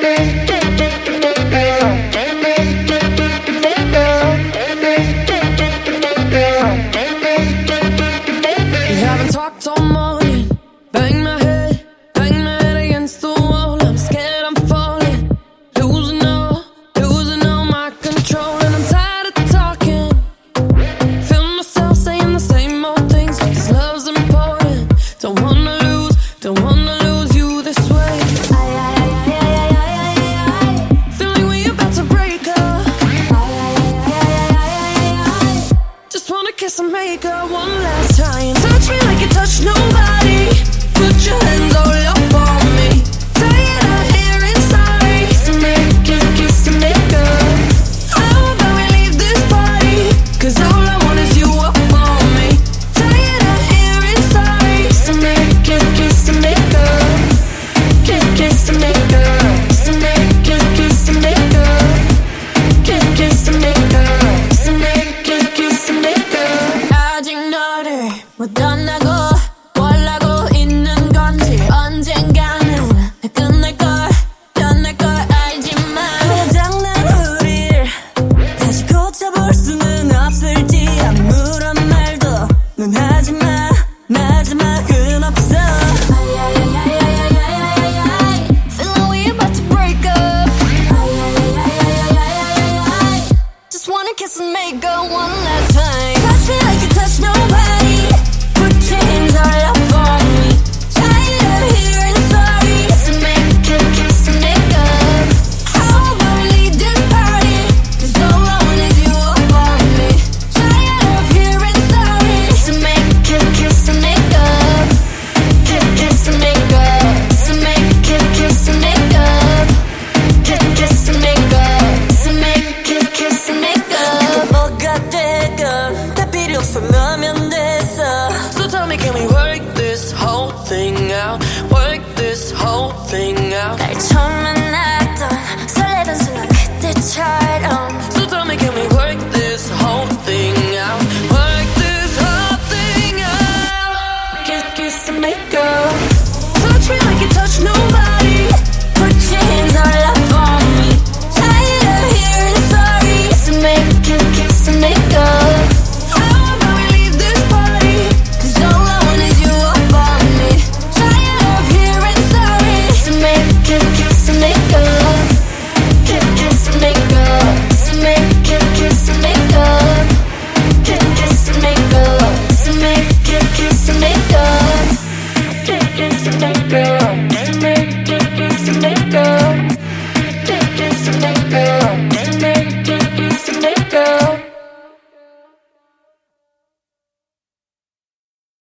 haven't talked all morning. Bang my head against the wall. I'm scared I'm falling, losing all my control. And I'm tired of talking, feel myself saying the same old things, because love's important. Don't wanna lose you this way. Feeling we about to break up. Just wanna kiss and make up one last time. Touch me like you touch nobody. Put your hands all up on me. Tired of hearing sorry. So make it, kiss and make up. How about we leave this party? 'Cause all I want is you up on me. Tired of hearing sorry. So make it, kiss and make up. Kiss and make up. So make it, kiss and make up. Kiss and make up. So make it, kiss and make up. 아직 너를 못 떠나고 뭘 하고 있는 건지 언젠가는 끝날 걸 알지만 고장난 우릴 다시 고쳐볼 수는 없을지 아무런 말도 넌 하지마 마지막은 없어. Feeling we about to break up. Just wanna kiss and make up one last time. Touch me like you touch nobody. Put your hands all up on me. Tired of hearing sorry. So make it, kiss and make up. How about we leave this party? 'Cause all I want is you up on me. Tired of hearing sorry. So make it, kiss and make up. Kiss and make up. So make it, kiss and make up. Kiss and make up. So make it, kiss and make up. 뭐가 되건 다 필요 없어 너면 됐어. So tell me, can we work this whole thing out? Work this whole thing out. 날 처음 만났던 설레던 순간 그때처럼. So tell me, can we work this whole thing out? Work this whole thing out. Kiss and make up. Touch me like you touch nobody. Put your hands all up on me. Tired of hearing sorry. So make it, kiss and make up. How about we leave this party? 'Cause all I want is you up on me. Tired of hearing sorry. So make it, kiss and make up. Kiss and make up. So make it, kiss and make up. Kiss and make up. So make it, kiss and make up. Kiss and make up. So make it, kiss and make up. Kiss and make up.